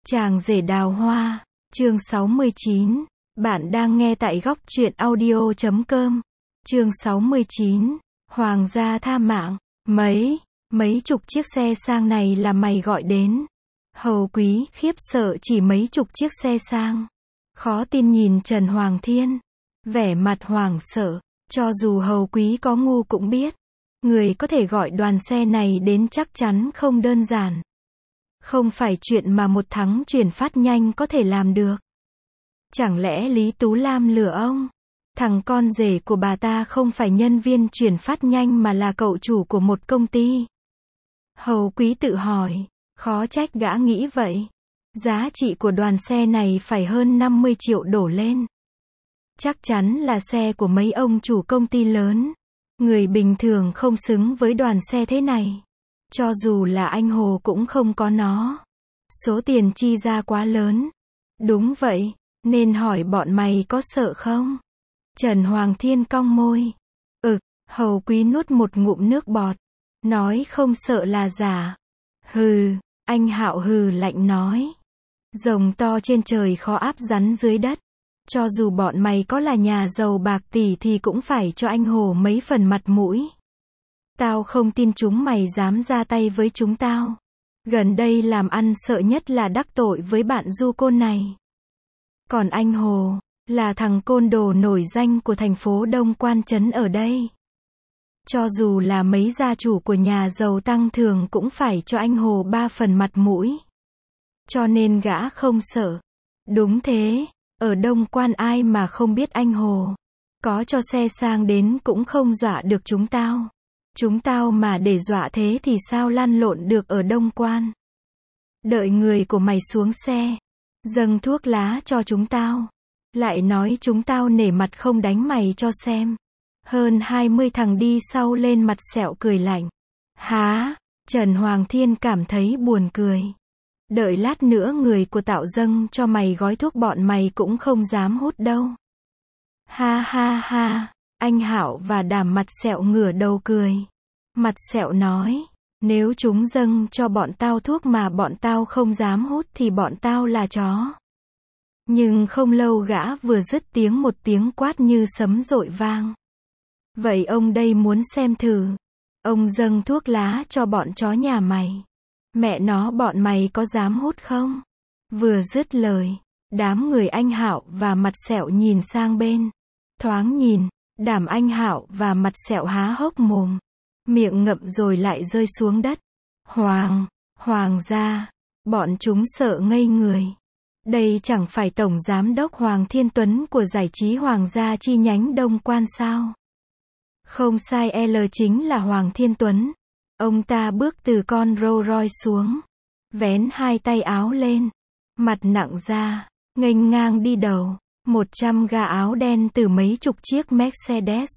Chàng rể đào hoa, chương 69. Bạn đang nghe tại góc truyện audio.com. Chương 69. Hoàng gia tha mạng. Mấy chục chiếc xe sang này là mày gọi đến? Hầu Quý khiếp sợ chỉ mấy chục chiếc xe sang. Khó tin nhìn Trần Hoàng Thiên. Vẻ mặt hoảng sợ. Cho dù Hầu Quý có ngu cũng biết. Người có thể gọi đoàn xe này đến chắc chắn không đơn giản. Không phải chuyện mà một thắng chuyển phát nhanh có thể làm được. Chẳng lẽ Lý Tú Lam lừa ông? Thằng con rể của bà ta không phải nhân viên chuyển phát nhanh mà là cậu chủ của một công ty. Hầu Quý tự hỏi, khó trách gã nghĩ vậy. Giá trị của đoàn xe này phải hơn 50 triệu đổ lên. Chắc chắn là xe của mấy ông chủ công ty lớn. Người bình thường không xứng với đoàn xe thế này. Cho dù là anh Hồ cũng không có nó. Số tiền chi ra quá lớn. Đúng vậy, nên hỏi bọn mày có sợ không? Trần Hoàng Thiên cong môi. Hầu Quý nuốt một ngụm nước bọt. Nói không sợ là giả. Hừ, anh Hạo hừ lạnh nói. Rồng to trên trời khó áp rắn dưới đất. Cho dù bọn mày có là nhà giàu bạc tỷ thì cũng phải cho anh Hồ mấy phần mặt mũi. Tao không tin chúng mày dám ra tay với chúng tao. Gần đây làm ăn sợ nhất là đắc tội với bạn du côn này. Còn anh Hồ, là thằng côn đồ nổi danh của thành phố Đông Quan Trấn ở đây. Cho dù là mấy gia chủ của nhà giàu tăng thường cũng phải cho anh Hồ 3 phần mặt mũi. Cho nên gã không sợ. Đúng thế, ở Đông Quan ai mà không biết anh Hồ. Có cho xe sang đến cũng không dọa được chúng tao. Chúng tao mà để dọa thế thì sao lăn lộn được ở Đông Quan. Đợi người của mày xuống xe. Dâng thuốc lá cho chúng tao. Lại nói chúng tao nể mặt không đánh mày cho xem. Hơn 20 thằng đi sau lên mặt sẹo cười lạnh. Há, Trần Hoàng Thiên cảm thấy buồn cười. Đợi lát nữa người của Tạo dâng cho mày gói thuốc bọn mày cũng không dám hút đâu. Ha ha ha, anh Hạo và Đàm mặt sẹo ngửa đầu cười. Mặt sẹo nói, nếu chúng dâng cho bọn tao thuốc mà bọn tao không dám hút thì bọn tao là chó. Nhưng không lâu gã vừa dứt tiếng một tiếng quát như sấm dội vang. Vậy ông đây muốn xem thử. Ông dâng thuốc lá cho bọn chó nhà mày. Mẹ nó bọn mày có dám hút không? Vừa dứt lời, đám người anh Hạo và mặt sẹo nhìn sang bên. Thoáng nhìn, Đàm anh Hạo và mặt sẹo há hốc mồm. Miệng ngậm rồi lại rơi xuống đất. Hoàng gia, bọn chúng sợ ngây người. Đây chẳng phải Tổng Giám đốc Hoàng Thiên Tuấn của giải trí Hoàng gia chi nhánh Đông Quan sao? Không sai, L chính là Hoàng Thiên Tuấn. Ông ta bước từ con Rolls Royce xuống. Vén hai tay áo lên. Mặt nặng ra, nghênh ngang đi đầu. 100 gà áo đen từ mấy chục chiếc Mercedes,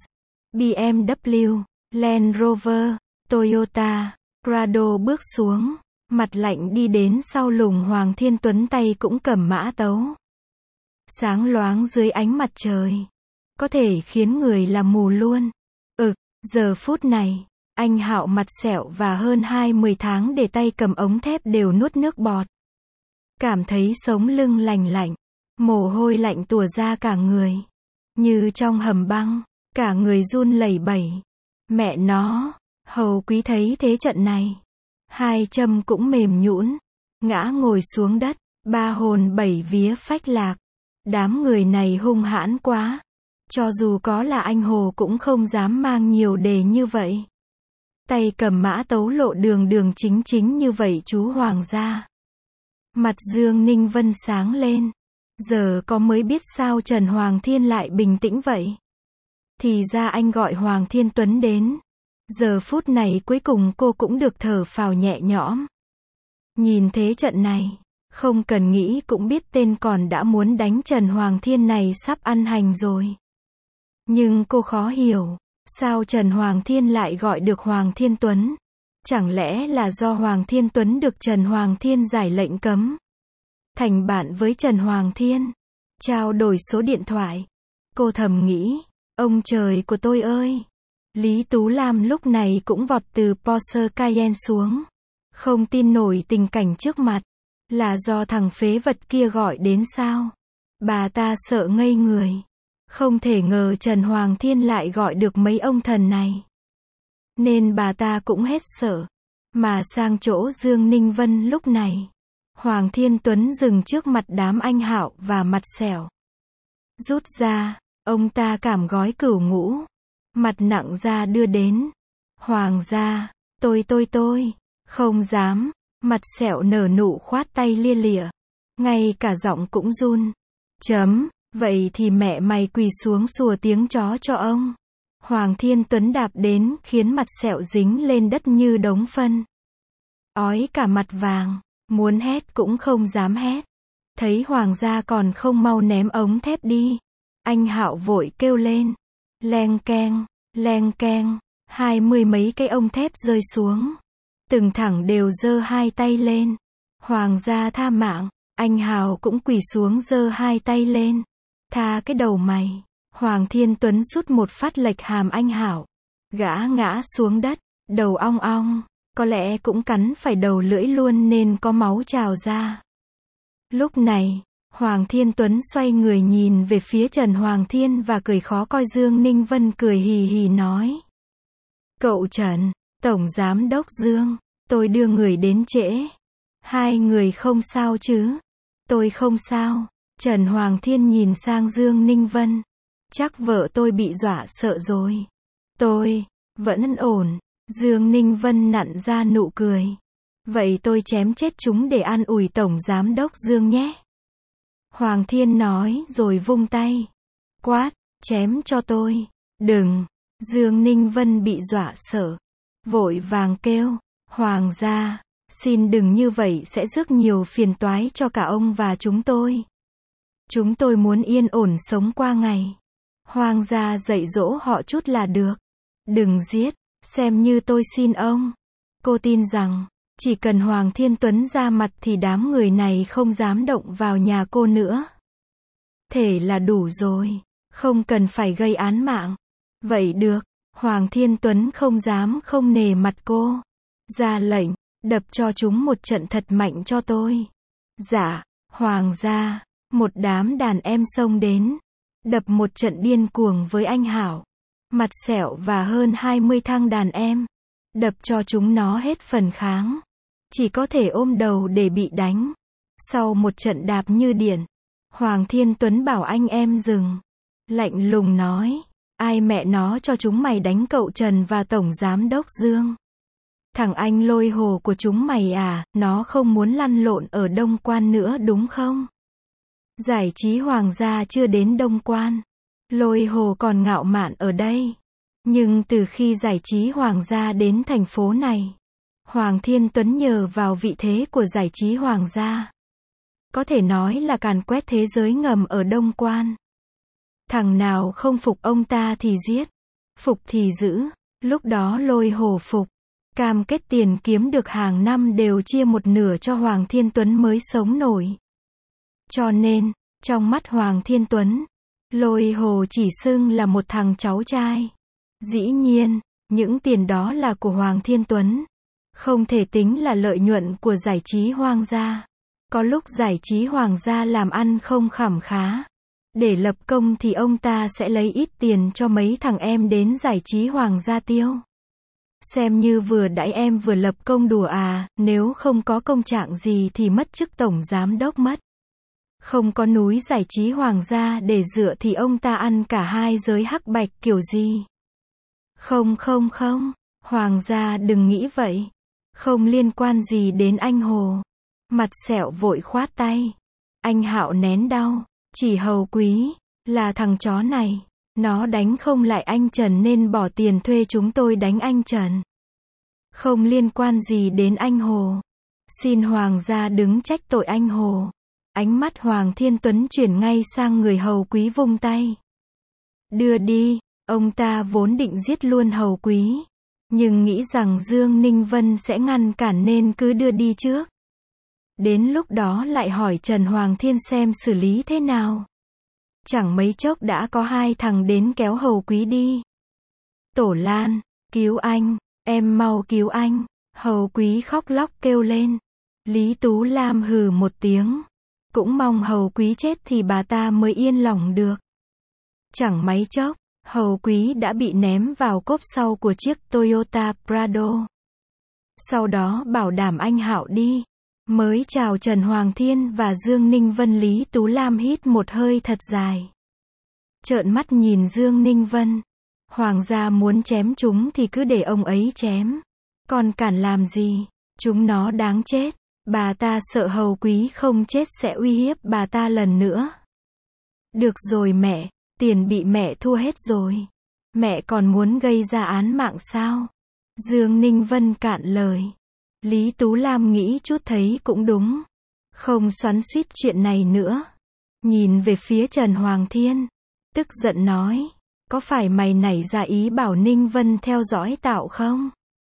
BMW, Land Rover, Toyota, Prado bước xuống. Mặt lạnh đi đến sau lùng Hoàng Thiên Tuấn, tay cũng cầm mã tấu. Sáng loáng dưới ánh mặt trời. Có thể khiến người làm mù luôn. Giờ phút này, anh Hạo mặt sẹo và hơn 20 tháng để tay cầm ống thép đều nuốt nước bọt. Cảm thấy sống lưng lành lạnh. Mồ hôi lạnh tùa ra cả người. Như trong hầm băng. Cả người run lẩy bẩy. Mẹ nó, Hầu Quý thấy thế trận này. Hai chân cũng mềm nhũn. Ngã ngồi xuống đất. Ba hồn bảy vía phách lạc. Đám người này hung hãn quá. Cho dù có là anh Hồ cũng không dám mang nhiều đề như vậy. Tay cầm mã tấu lộ đường chính như vậy chú Hoàng gia. Mặt Dương Ninh Vân sáng lên. Giờ có mới biết sao Trần Hoàng Thiên lại bình tĩnh vậy. Thì ra anh gọi Hoàng Thiên Tuấn đến. Giờ phút này cuối cùng cô cũng được thở phào nhẹ nhõm. Nhìn thế trận này, không cần nghĩ cũng biết tên còn đã muốn đánh Trần Hoàng Thiên này sắp ăn hành rồi. Nhưng cô khó hiểu, sao Trần Hoàng Thiên lại gọi được Hoàng Thiên Tuấn? Chẳng lẽ là do Hoàng Thiên Tuấn được Trần Hoàng Thiên giải lệnh cấm? Thành bạn với Trần Hoàng Thiên, trao đổi số điện thoại. Cô thầm nghĩ, ông trời của tôi ơi! Lý Tú Lam lúc này cũng vọt từ Porsche Cayenne xuống. Không tin nổi tình cảnh trước mặt. Là do thằng phế vật kia gọi đến sao? Bà ta sợ ngây người. Không thể ngờ Trần Hoàng Thiên lại gọi được mấy ông thần này. Nên bà ta cũng hết sợ. Mà sang chỗ Dương Ninh Vân lúc này. Hoàng Thiên Tuấn dừng trước mặt đám anh Hạo và mặt sẹo. Rút ra, ông ta cảm gói cửu ngũ. Mặt nặng ra đưa đến. Hoàng gia, tôi, không dám. Mặt sẹo nở nụ khoát tay lia lịa. Ngay cả giọng cũng run. Vậy thì mẹ mày quỳ xuống sủa tiếng chó cho ông. Hoàng Thiên Tuấn đạp đến khiến mặt sẹo dính lên đất như đống phân. Ói cả mặt vàng, muốn hét cũng không dám hét. Thấy Hoàng gia còn không mau ném ống thép đi. Anh Hạo vội kêu lên. Leng keng, 20 mấy cái ống thép rơi xuống. Từng thẳng đều giơ hai tay lên. Hoàng gia tha mạng, anh Hào cũng quỳ xuống giơ hai tay lên. Tha cái đầu mày. Hoàng Thiên Tuấn sút một phát lệch hàm anh Hảo. Gã ngã xuống đất, đầu ong ong, có lẽ cũng cắn phải đầu lưỡi luôn nên có máu trào ra. Lúc này, Hoàng Thiên Tuấn xoay người nhìn về phía Trần Hoàng Thiên và cười khó coi. Dương Ninh Vân cười hì hì nói. Cậu Trần, Tổng Giám Đốc Dương, tôi đưa người đến trễ. Hai người không sao chứ? Tôi không sao. Trần Hoàng Thiên nhìn sang Dương Ninh Vân. Chắc vợ tôi bị dọa sợ rồi. Tôi vẫn ổn. Dương Ninh Vân nặn ra nụ cười. Vậy tôi chém chết chúng để an ủi Tổng Giám Đốc Dương nhé. Hoàng Thiên nói rồi vung tay. Quát, chém cho tôi. Đừng. Dương Ninh Vân bị dọa sợ. Vội vàng kêu. Hoàng gia, xin đừng như vậy sẽ rước nhiều phiền toái cho cả ông và chúng tôi. Chúng tôi muốn yên ổn sống qua ngày. Hoàng gia dạy dỗ họ chút là được. Đừng giết, xem như tôi xin ông. Cô tin rằng, chỉ cần Hoàng Thiên Tuấn ra mặt thì đám người này không dám động vào nhà cô nữa. Thế là đủ rồi, không cần phải gây án mạng. Vậy được, Hoàng Thiên Tuấn không dám không nề mặt cô. Ra lệnh, đập cho chúng một trận thật mạnh cho tôi. Dạ, Hoàng gia, một đám đàn em xông đến. Đập một trận điên cuồng với anh Hảo. Mặt sẹo và hơn 20 thằng đàn em. Đập cho chúng nó hết phần kháng. Chỉ có thể ôm đầu để bị đánh. Sau một trận đạp như điện, Hoàng Thiên Tuấn bảo anh em dừng. Lạnh lùng nói. Ai mẹ nó cho chúng mày đánh cậu Trần và Tổng Giám Đốc Dương? Thằng anh Lôi Hồ của chúng mày à, nó không muốn lăn lộn ở Đông Quan nữa đúng không? Giải trí Hoàng gia chưa đến Đông Quan. Lôi Hồ còn ngạo mạn ở đây. Nhưng từ khi giải trí Hoàng gia đến thành phố này, Hoàng Thiên Tuấn nhờ vào vị thế của giải trí Hoàng gia, có thể nói là càn quét thế giới ngầm ở Đông Quan. Thằng nào không phục ông ta thì giết, phục thì giữ. Lúc đó Lôi Hồ phục, cam kết tiền kiếm được hàng năm đều chia một nửa cho Hoàng Thiên Tuấn mới sống nổi. Cho nên, trong mắt Hoàng Thiên Tuấn, Lôi Hồ chỉ xưng là một thằng cháu trai. Dĩ nhiên, những tiền đó là của Hoàng Thiên Tuấn. Không thể tính là lợi nhuận của giải trí Hoàng gia. Có lúc giải trí Hoàng gia làm ăn không khẩm khá. Để lập công thì ông ta sẽ lấy ít tiền cho mấy thằng em đến giải trí Hoàng gia tiêu. Xem như vừa đãi em vừa lập công đùa à, nếu không có công trạng gì thì mất chức Tổng Giám Đốc mất. Không có núi giải trí Hoàng gia để dựa thì ông ta ăn cả hai giới hắc bạch kiểu gì. Không, Hoàng gia đừng nghĩ vậy. Không liên quan gì đến anh Hồ. Mặt sẹo vội khoát tay. Anh Hạo nén đau. Chỉ Hầu Quý, là thằng chó này. Nó đánh không lại anh Trần nên bỏ tiền thuê chúng tôi đánh anh Trần. Không liên quan gì đến anh Hồ. Xin Hoàng gia đứng trách tội anh Hồ. Ánh mắt Hoàng Thiên Tuấn chuyển ngay sang người Hầu Quý vung tay. Đưa đi, ông ta vốn định giết luôn Hầu Quý. Nhưng nghĩ rằng Dương Ninh Vân sẽ ngăn cản nên cứ đưa đi trước. Đến lúc đó lại hỏi Trần Hoàng Thiên xem xử lý thế nào. Chẳng mấy chốc đã có hai thằng đến kéo Hầu Quý đi. Tổ Lan, cứu anh, em mau cứu anh. Hầu Quý khóc lóc kêu lên. Lý Tú Lam hừ một tiếng. Cũng mong Hầu Quý chết thì bà ta mới yên lòng được. Chẳng mấy chốc, Hầu Quý đã bị ném vào cốp sau của chiếc Toyota Prado. Sau đó bảo đảm anh Hạo đi. Mới chào Trần Hoàng Thiên và Dương Ninh Vân, Lý Tú Lam hít một hơi thật dài. Trợn mắt nhìn Dương Ninh Vân. Hoàng gia muốn chém chúng thì cứ để ông ấy chém. Còn cản làm gì? Chúng nó đáng chết. Bà ta sợ Hầu Quý không chết sẽ uy hiếp bà ta lần nữa. Được rồi mẹ, tiền bị mẹ thua hết rồi. Mẹ còn muốn gây ra án mạng sao? Dương Ninh Vân cạn lời. Lý Tú Lam nghĩ chút thấy cũng đúng. Không xoắn xuýt chuyện này nữa. Nhìn về phía Trần Hoàng Thiên. Tức giận nói. Có phải mày nảy ra ý bảo Ninh Vân theo dõi Tạo không?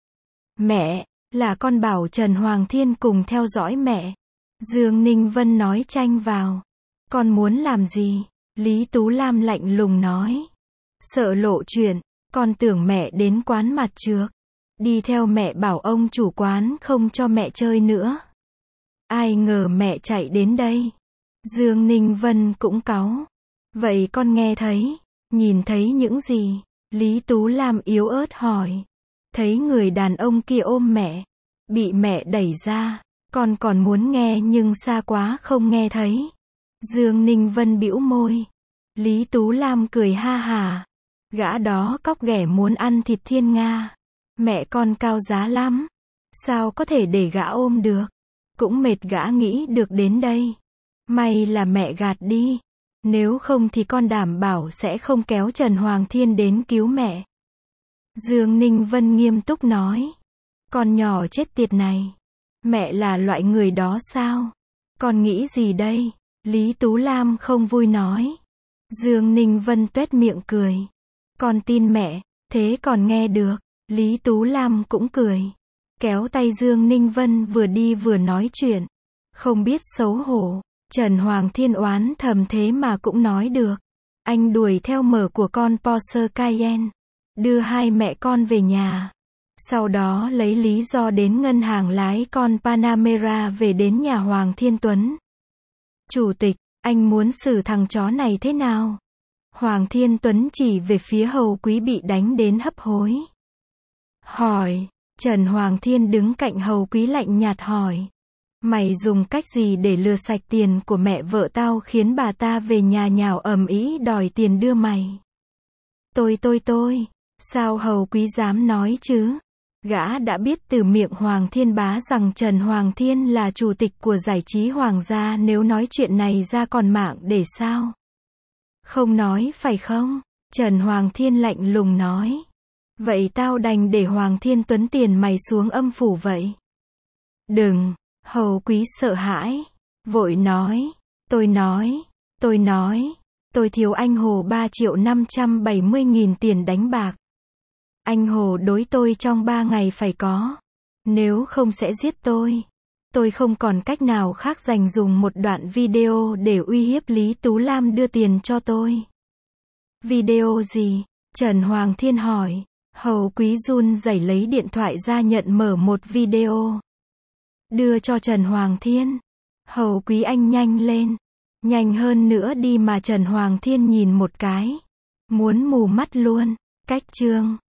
Mẹ, là con bảo Trần Hoàng Thiên cùng theo dõi mẹ. Dương Ninh Vân nói tranh vào. Con muốn làm gì? Lý Tú Lam lạnh lùng nói. Sợ lộ chuyện, con tưởng mẹ đến quán mặt trước. Đi theo mẹ bảo ông chủ quán không cho mẹ chơi nữa. Ai ngờ mẹ chạy đến đây. Dương Ninh Vân cũng cáu. Vậy con nghe thấy, nhìn thấy những gì? Lý Tú Lam yếu ớt hỏi. Thấy người đàn ông kia ôm mẹ, bị mẹ đẩy ra. Con còn muốn nghe nhưng xa quá không nghe thấy. Dương Ninh Vân bĩu môi. Lý Tú Lam cười ha hả. Gã đó cóc ghẻ muốn ăn thịt thiên nga. Mẹ con cao giá lắm. Sao có thể để gã ôm được? Cũng mệt gã nghĩ được đến đây. May là mẹ gạt đi. Nếu không thì con đảm bảo sẽ không kéo Trần Hoàng Thiên đến cứu mẹ. Dương Ninh Vân nghiêm túc nói. Con nhỏ chết tiệt này. Mẹ là loại người đó sao? Con nghĩ gì đây? Lý Tú Lam không vui nói. Dương Ninh Vân tuét miệng cười. Con tin mẹ, thế còn nghe được. Lý Tú Lam cũng cười. Kéo tay Dương Ninh Vân vừa đi vừa nói chuyện. Không biết xấu hổ. Trần Hoàng Thiên oán thầm thế mà cũng nói được. Anh đuổi theo mở của con Porsche Cayenne. Đưa hai mẹ con về nhà. Sau đó lấy lý do đến ngân hàng lái con Panamera về đến nhà Hoàng Thiên Tuấn. Chủ tịch, anh muốn xử thằng chó này thế nào? Hoàng Thiên Tuấn chỉ về phía Hầu Quý bị đánh đến hấp hối. Hỏi. Trần Hoàng Thiên đứng cạnh Hầu Quý lạnh nhạt hỏi. Mày dùng cách gì để lừa sạch tiền của mẹ vợ tao khiến bà ta về nhà nhào ầm ĩ đòi tiền đưa mày? Tôi. Sao Hầu Quý dám nói chứ? Gã đã biết từ miệng Hoàng Thiên Bá rằng Trần Hoàng Thiên là chủ tịch của giải trí Hoàng gia, nếu nói chuyện này ra còn mạng để sao? Không nói phải không? Trần Hoàng Thiên lạnh lùng nói. Vậy tao đành để Hoàng Thiên Tuấn tiền mày xuống âm phủ vậy. Đừng, Hầu Quý sợ hãi, vội nói. Tôi thiếu anh Hồ 3.570.000 tiền đánh bạc. Anh Hồ đối tôi trong 3 ngày phải có. Nếu không sẽ giết tôi. Tôi không còn cách nào khác dành dùng một đoạn video để uy hiếp Lý Tú Lam đưa tiền cho tôi. Video gì? Trần Hoàng Thiên hỏi. Hầu Quý run rẩy lấy điện thoại ra nhận mở một video. Đưa cho Trần Hoàng Thiên. Hầu Quý anh nhanh lên. Nhanh hơn nữa đi mà Trần Hoàng Thiên nhìn một cái. Muốn mù mắt luôn. Cách chương.